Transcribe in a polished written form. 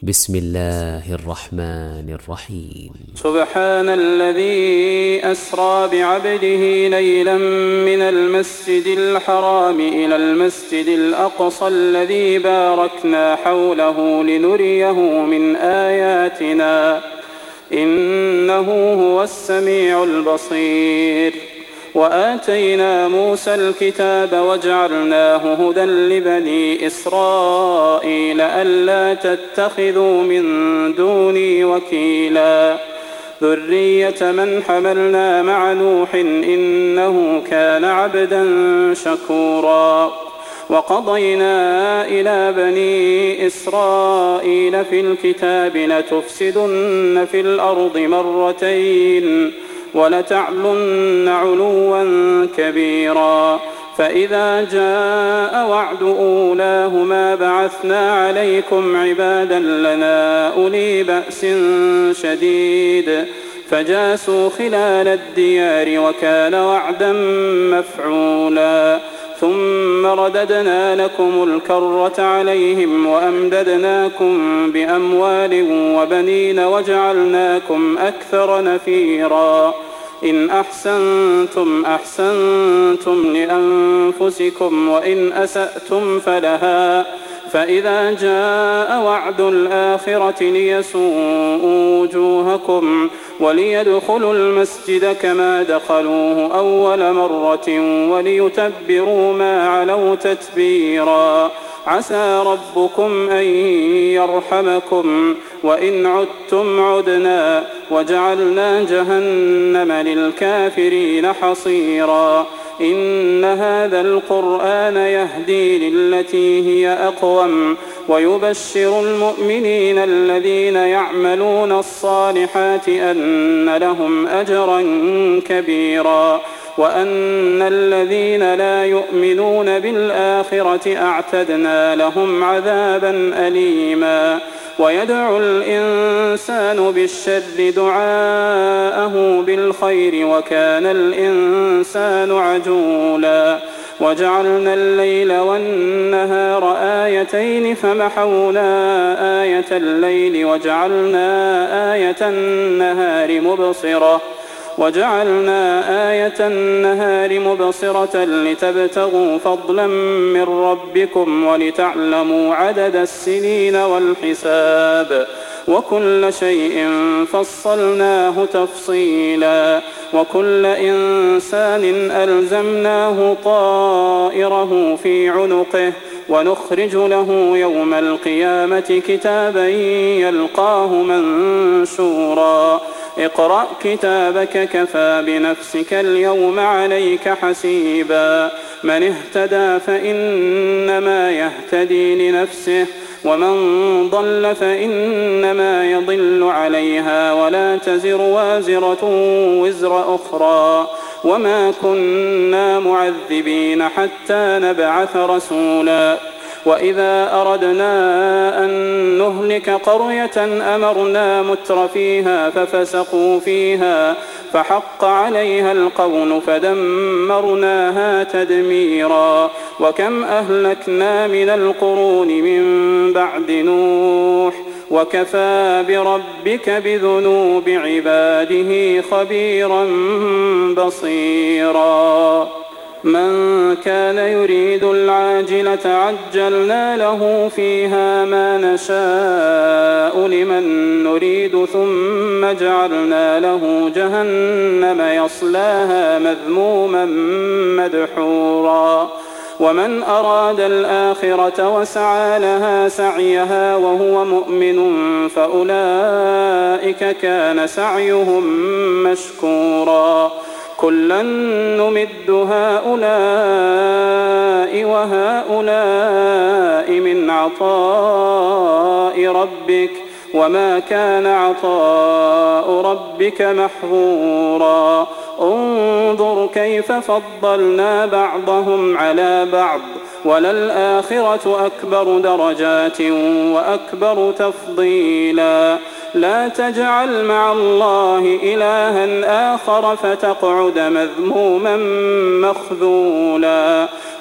بسم الله الرحمن الرحيم. سبحان الذي أسرى بعبده ليلا من المسجد الحرام إلى المسجد الأقصى الذي باركنا حوله لنريه من آياتنا إنه هو السميع البصير. وآتينا موسى الكتاب وجعلناه هدى لبني إسرائيل ألا تتخذوا من دوني وكيلا ذرية من حملنا مع نوح إنه كان عبدا شكورا. وقضينا إلى بني إسرائيل في الكتاب لتفسدن في الأرض مرتين ولتعلن علوا كبيرا. فإذا جاء وعد أولاهما بعثنا عليكم عبادا لنا أولي بأس شديد فجاسوا خلال الديار وكان وعدا مفعولا. ثم رددنا لكم الكرة عليهم وأمددناكم بأموال وبنين وجعلناكم أكثر نفيرا. إن أحسنتم أحسنتم لأنفسكم وإن أسأتم فلها. فإذا جاء وعد الآخرة ليسوءوا وجوهكم وليدخلوا المسجد كما دخلوه أول مرة وليتبروا ما علوا تتبيرا. عسى ربكم أن يرحمكم وإن عدتم عدنا وجعلنا جهنم للكافرين حصيرا. إن هذا القرآن يهدي للتي هي أقوم ويبشر المؤمنين الذين يعملون الصالحات أن لهم أجرا كبيرا وأن الذين لا يؤمنون بالآخرة أعتدنا لهم عذابا أليما. ويدعو الإنسان بالشر دعاءه بالخير وكان الإنسان عجولا. وجعلنا الليل والنهار آيتين فمحونا آية الليل وجعلنا آية النهار مبصرة لتبتغوا فضلا من ربكم ولتعلموا عدد السنين والحساب وكل شيء فصلناه تفصيلا. وكل إنسان ألزمناه طائره في عنقه ونخرج له يوم القيامة كتابا يلقاه منشورا. اقرأ كتابك كفى بنفسك اليوم عليك حسيبا. من اهتدى فإنما يهتدي لنفسه ومن ضل فإنما يضل عليها ولا تزر وازرة وزر أخرى. وما كنا معذبين حتى نبعث رسولا. وإذا أردنا أن نهلك قرية أمرنا مترفيها ففسقوا فيها فحق عليها القول فدمرناها تدميرا. وكم أهلكنا من القرون من بعد نوح وكفى بربك بذنوب عباده خبيرا بصيرا. من كان يريد العاجلة عجلنا له فيها ما نشاء لمن نريد ثم جعلنا له جهنم يصلاها مذموما مدحورا. ومن أراد الآخرة وسعى لها سعيها وهو مؤمن فأولئك كان سعيهم مشكورا. كلا نمد هؤلاء وهؤلاء من عطاء ربك وما كان عطاء ربك محظورا. انظر كيف فضلنا بعضهم على بعض وللآخرة أكبر درجات وأكبر تفضيلا. لا تجعل مع الله إلها آخر فتقعد مذموما مخذولا.